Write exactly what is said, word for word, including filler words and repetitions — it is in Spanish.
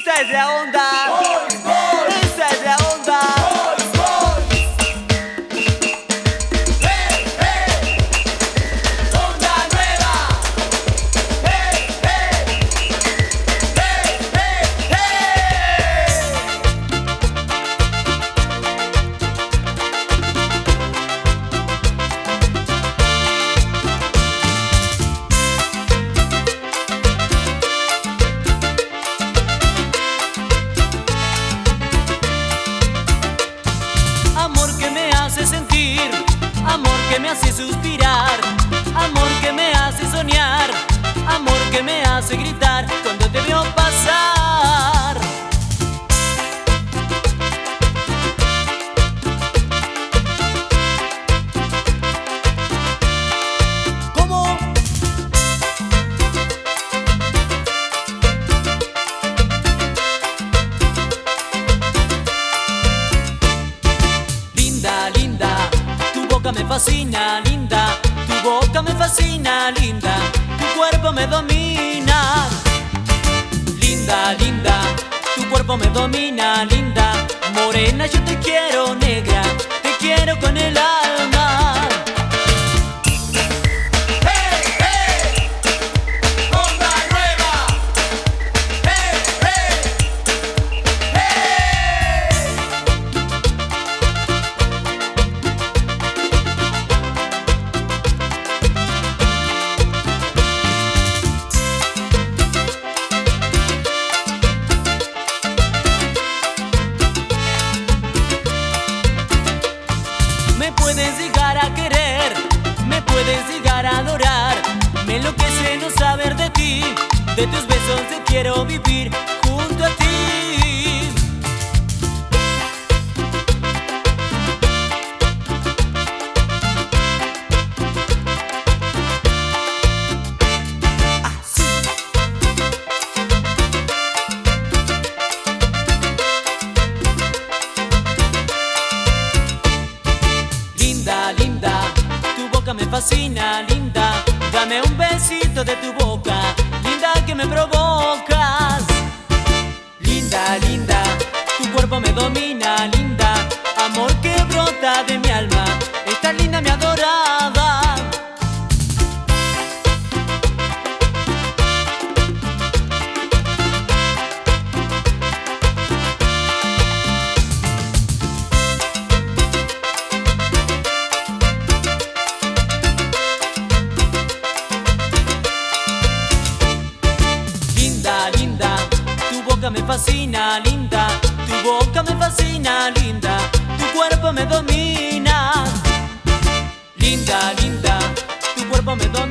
Esta es la onda. Boys, boys. Esta es la onda. Boys, boys. Hey, hey. Onda nueva. Hey, hey. Hey, hey, hey. Amor que me hace sentir, amor que me hace suspirar, amor que me hace soñar, amor que me hace gritar cuando te veo pasar. ¿Cómo? Linda, linda, tu boca me fascina, linda, tu boca me fascina, linda, tu cuerpo me domina. Linda, linda, tu cuerpo me domina, linda, morena yo te quiero, negra, te quiero con el alma. Hey, hey. Onda nueva. Hey, hey. Hey. Me puedes llegar a querer, me puedes llegar a adorar, me enloquece no saber de ti, de tus besos te quiero vivir junto a ti. Así. Linda, linda, tu boca me fascina, linda, dame un besito de tu boca, linda que me provocas. Linda, linda, tu cuerpo me domina, linda, amor que brota de mi alma, estás linda mi adorada. Linda, linda, tu boca me fascina, linda, tu boca me fascina, linda, tu cuerpo me domina. Linda, linda, tu cuerpo me domina.